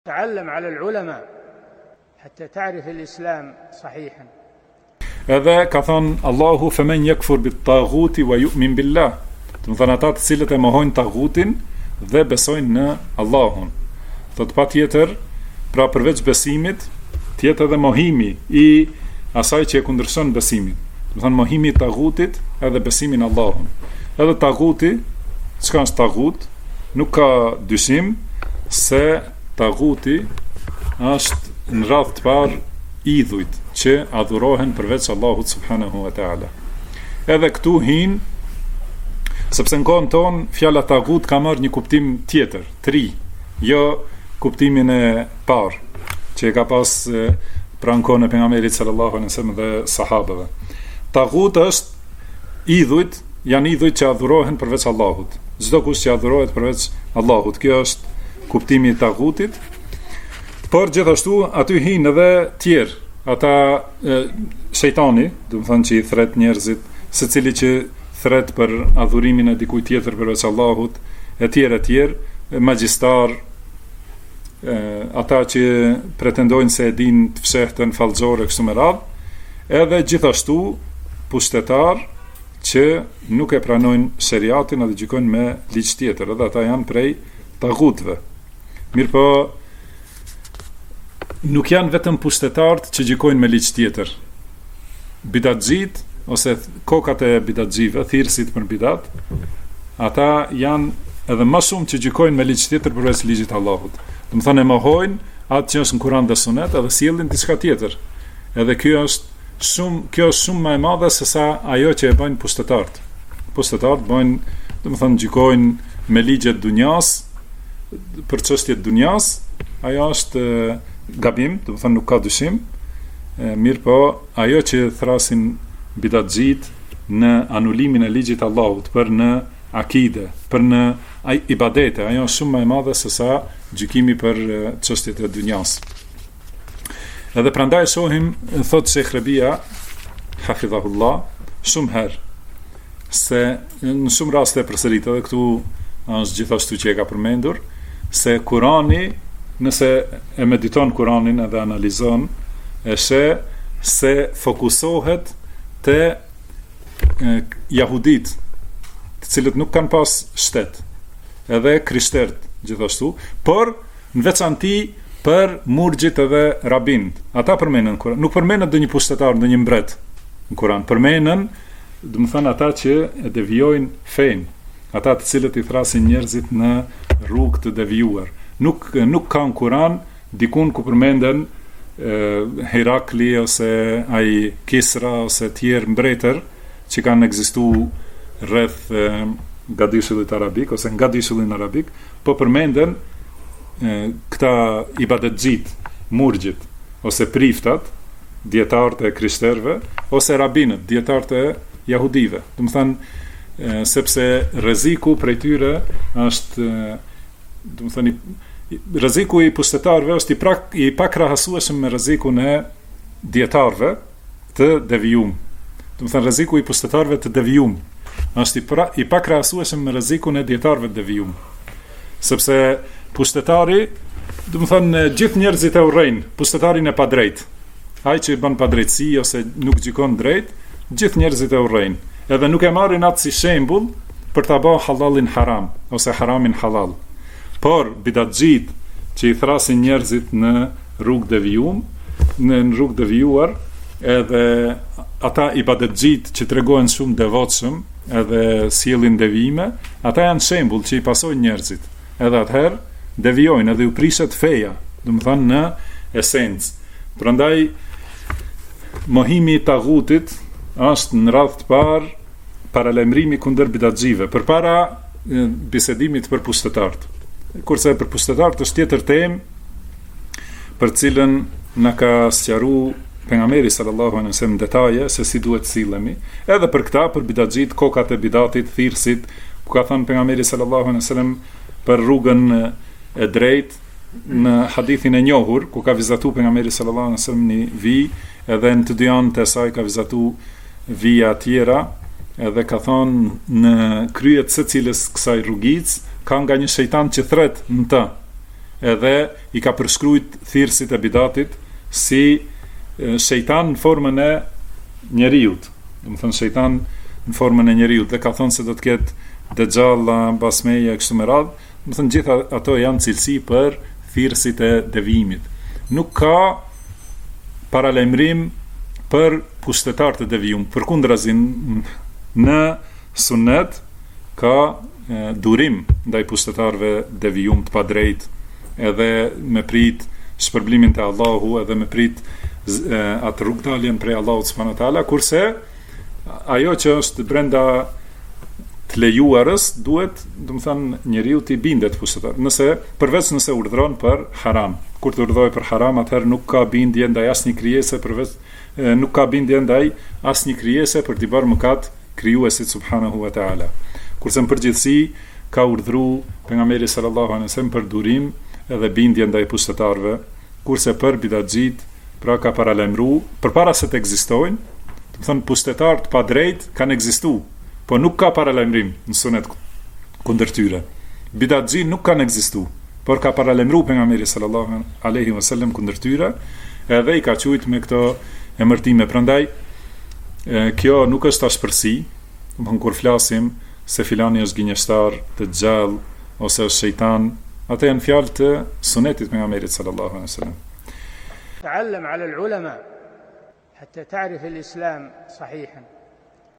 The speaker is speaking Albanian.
تعلم على العلماء حتى تعرف الإسلام صحيحا. Edhe ka thënë Allahu femen yakfur bit taghuti wa yu'min billah. Do të thonë ata të cilët e mohojnë taghutin dhe besojnë në Allahun. Thot patjetër, pra përveç besimit, tjetër edhe mohimi i asaj që e kundërshton besimin. Do të thonë mohimi i taghutit edhe besimin në Allahun. Edhe taghuti, çka është taghut? Nuk ka dyshim se taghuti është në radhë të parë idhujt që adhurohen përveç Allahut subhanahu wa ta'ala. Edhe këtu hin, sepse në kohën tonë fjala taghut ka marrë një kuptim tjetër, tri, jo kuptimin e parë që e ka pas pranë kohën e pejgamberit sallallahu alaihi wasallam dhe sahabëve. Taghut është idhujt, janë idhujt që adhurohen përveç Allahut. Çdo kush që adhurohet përveç Allahut, kjo është kuptimi i taghutit. Por gjithashtu aty hin edhe tjerë, ata shejtani, do të thonë që i thret njerëzit, secili që thret për adhurimin e dikujt tjetër përveç Allahut, e tjerë, magjistar, ata që pretendojnë se e din të fshehtën fallxore kështu me radhë, edhe gjithashtu pushtetar që nuk e pranojnë sheriatin edhe gjykojnë me ligj tjetër, edhe ata janë prej taghutëve. Mirpo nuk janë vetëm pushtetarët që gjykojnë me ligj tjetër. Bidatxhit ose kokat e bidatxhive, thirrësit për bidat, ata janë edhe më shumë që gjykojnë me ligj tjetër përveç ligjit të Allahut. Do të thonë e mohojnë atë që është në Kur'an dhe Sunet edhe sjellin diçka tjetër. Edhe kjo është shumë më e madhe se sa ajo që e bëjnë pushtetarët. Pushtetarët bëjnë, do të thonë gjykojnë me ligjet dunjas, për çështjet dunjas, ajo është gabim, do të thonë nuk ka dyshim, mirë po ajo që thrasin bidatxhit në anulimin e ligjit Allahut për në akide, për në ibadete, ajo është shumë më e madhe se sa gjykimi për çështjet e dunjas. Edhe prandaj shohim, thot Sheikh Rabia hafidhahullah, shumë herë se në shumë raste përsërit, edhe këtu është gjithashtu që e ka përmendur, se Kurani, nëse e mediton Kuranin edhe analizon, e sheh se fokusohet te jahudit, të cilët nuk kanë pas shtet, edhe krishterët gjithashtu, por në veçanti për murxhit edhe rabinë. Ata përmenden Kur'an, nuk përmenden ndonjë pushtetar, ndonjë mbret në Kur'an, përmenden, do të thënë ata që e devijojnë fenë, ata të cilët i thrasin njerëzit në rrugë të devijuar. Nuk ka në Kur'an dikun ku përmenden Herakli ose ai Kisra ose tjerë mbretër që kanë ekzistuar rreth gadishullit arabik ose nga dishullin arabik, po përmenden këta ibadetxhit, murxhit ose priftat, dietarët e krishterëve ose rabinët, dietarët e jahudive. Do të thënë sepse rreziku prej tyre është, do të thënë, rreziku i pushtetarëve është i pakrahasueshëm me rrezikun e dietarëve të devijum. Do të thënë rreziku i pushtetarëve të devijum është i pakrahasueshëm me rrezikun e dietarëve të devijum. Sepse pushtetari, do të thënë gjithë njerëzit e urrejnë pushtetarin e padrejt. Ai që bën padrejtësi ose nuk gjykon drejt, gjithë njerëzit e urrejnë. Edhe nuk e marrin atë si shembull për ta bërë halalin haram ose haramin halal. Por bidatxhit që i thrasin njerëzit në rrugë devijum, në rrugë devijuar, edhe ata ibadetxhit që tregojnë shumë devotshëm, edhe sjellin devijime, ata janë shembull që i pasojnë njerëzit. Edhe atëherë devijojnë edhe u prishet feja, do të thonë në esencë. Prandaj mohimi i taghutit është në radhë të parë paralajmërimi kundër bidatxhive, përpara bisedimit për pushtetarët. Kurse për pushtetarët është tjetër temë për cilën na ka sqaruar pejgamberi sallallahu alaihi wasallam detaje se si duhet sillemi. Edhe për këtë, për bidatxhit, kokat e bidatit, thirrësit, ku ka thënë pejgamberi sallallahu alaihi wasallam për rrugën e drejtë në hadithin e njohur, ku ka vizatuar pejgamberi sallallahu alaihi wasallam një vijë, edhe në të dy anët e saj ka vizatuar vija tjera, edhe ka thonë në kryet secilës kësaj rrugic ka nga një shejtan që thret në të. edhe i ka përshkruajt thirrësit e bidatit si shejtan në formën e njeriut. Do të thënë shejtan në formën e njeriut, dhe ka thonë se do të ketë Dejjalla, Basmeja, kështu me radhë. Do të thënë gjitha ato janë cilësi për thirrësit e devijimit. Nuk ka paralajmërim për pushtetar të devijum. Përkundrazi në sunnet ka durim ndaj pushtetarëve devijum të padrejt, edhe me prit shpërblimin te Allahu, edhe me prit atë rrugdaljen prej Allahut subhanahu wa taala, kurse ajo që është brenda të lejuarës duhet, do të thënë, njeriu të bindet pushtetar. Përveç nëse urdhron për haram. Kur të urdhëroj për haram, atëherë nuk ka bindje ndaj asnjë krijese nuk ka bindje ndaj asnjë krijese për t'i bërë mëkat krijuesit subhanahu wa taala. Kurse në përgjithësi ka urdhëruar pejgamberi sallallahu alaihi wasallam për durim edhe bindje ndaj pushtetarëve, kurse për bidatxhit pra ka paralajmëruar përpara se të ekzistojnë. Do të thonë pushtetar të padrejt kanë ekzistuar, po nuk ka paralajmërim në sunet kundër tyre. Bidatxhit nuk kanë ekzistuar, por ka paralajmëruar pejgamberi sallallahu alaihi wasallam kundër tyre, edhe i ka quajt me këto emërtime. Prandaj kjo nuk është ashpërsi, kur flasim se filani është gënjeshtar, të gjallë, ose është shejtan, ato janë fjalë të sunetit pejgamberit sallallahu alaihi wasallam. تعلم على العلماء حتى تعرف الإسلام صحيحا.